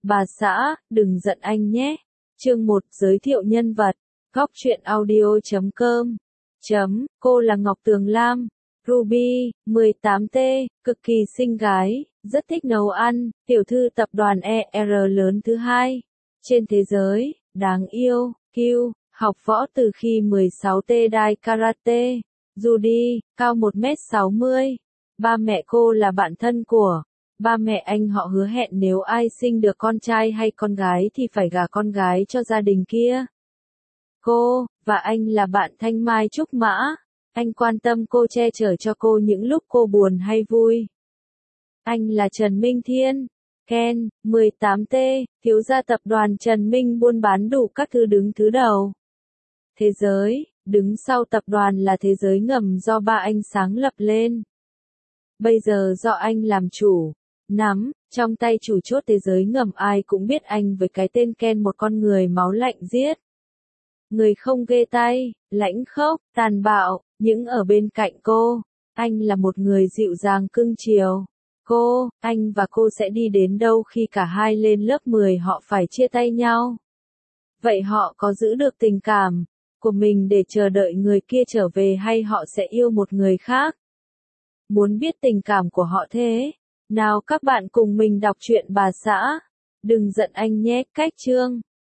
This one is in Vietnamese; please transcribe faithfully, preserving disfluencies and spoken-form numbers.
Bà xã, đừng giận anh nhé. Chương một giới thiệu nhân vật. Góc truyện audio chấm com. Chấm, cô là Ngọc Tường Lam. Ruby, mười tám T, cực kỳ xinh gái, rất thích nấu ăn, tiểu thư tập đoàn E R lớn thứ hai trên thế giới, đáng yêu, cute, học võ từ khi mười sáu T đai karate. Judy, cao một mét sáu mươi. Ba mẹ cô là bạn thân của ba mẹ anh, họ hứa hẹn nếu ai sinh được con trai hay con gái thì phải gả con gái cho gia đình kia. Cô và anh là bạn thanh mai trúc mã. Anh quan tâm cô, che chở cho cô những lúc cô buồn hay vui. Anh là Trần Minh Thiên. Ken, mười tám T, thiếu gia tập đoàn Trần Minh buôn bán đủ các thứ đứng thứ đầu thế giới, đứng sau tập đoàn là thế giới ngầm do ba anh sáng lập lên. Bây giờ do anh làm chủ, nắm trong tay chủ chốt thế giới ngầm. Ai cũng biết anh với cái tên Ken, một con người máu lạnh giết người không ghê tay, lãnh khốc, tàn bạo, nhưng ở bên cạnh cô, anh là một người dịu dàng cưng chiều. Cô, anh và cô sẽ đi đến đâu khi cả hai lên lớp mười họ phải chia tay nhau? Vậy họ có giữ được tình cảm của mình để chờ đợi người kia trở về, hay họ sẽ yêu một người khác? Muốn biết tình cảm của họ thế nào, các bạn cùng mình đọc truyện Bà xã. Đừng giận anh nhé. Cách chương